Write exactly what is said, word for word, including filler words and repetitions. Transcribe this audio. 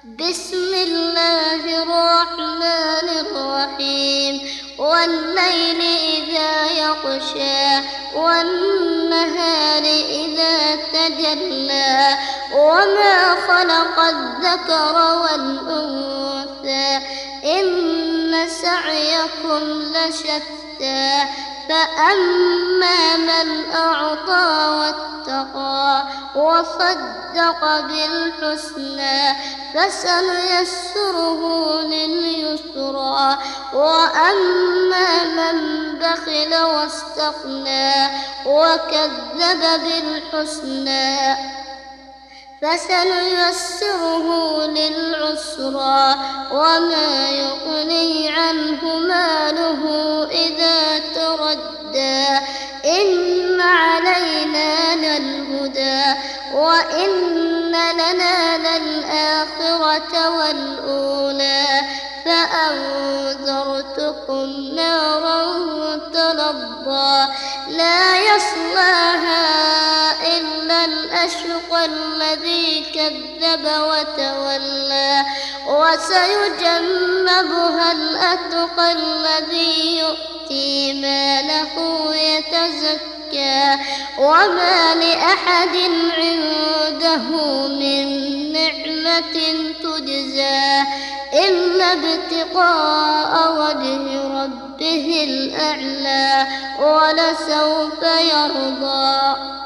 بسم الله الرحمن الرحيم والليل إذا يغشى والنهار إذا تجلى وما خلق الذكر والأنثى إن سعيكم لشتى فأما من أعطى واتقى وصدق بالحسنى فسنيسره لليسرى وأما من بخل واستغنى وكذب بالحسنى فسنيسره للعسرى وما يغني عنه ماله إذا تردى إن علينا للهدى وإن لنا للآخرة والأولى فأنذرتكم نارا تلظى لا يصلاها إلا الأشقى الذي كذب وتولى وسيجنبها الأتقى الذي يؤتي ماله يتزكى وما لأحد عنده من نعمة تجزى إلا ابتغاء وجه ربه الأعلى ولسوف يرضى.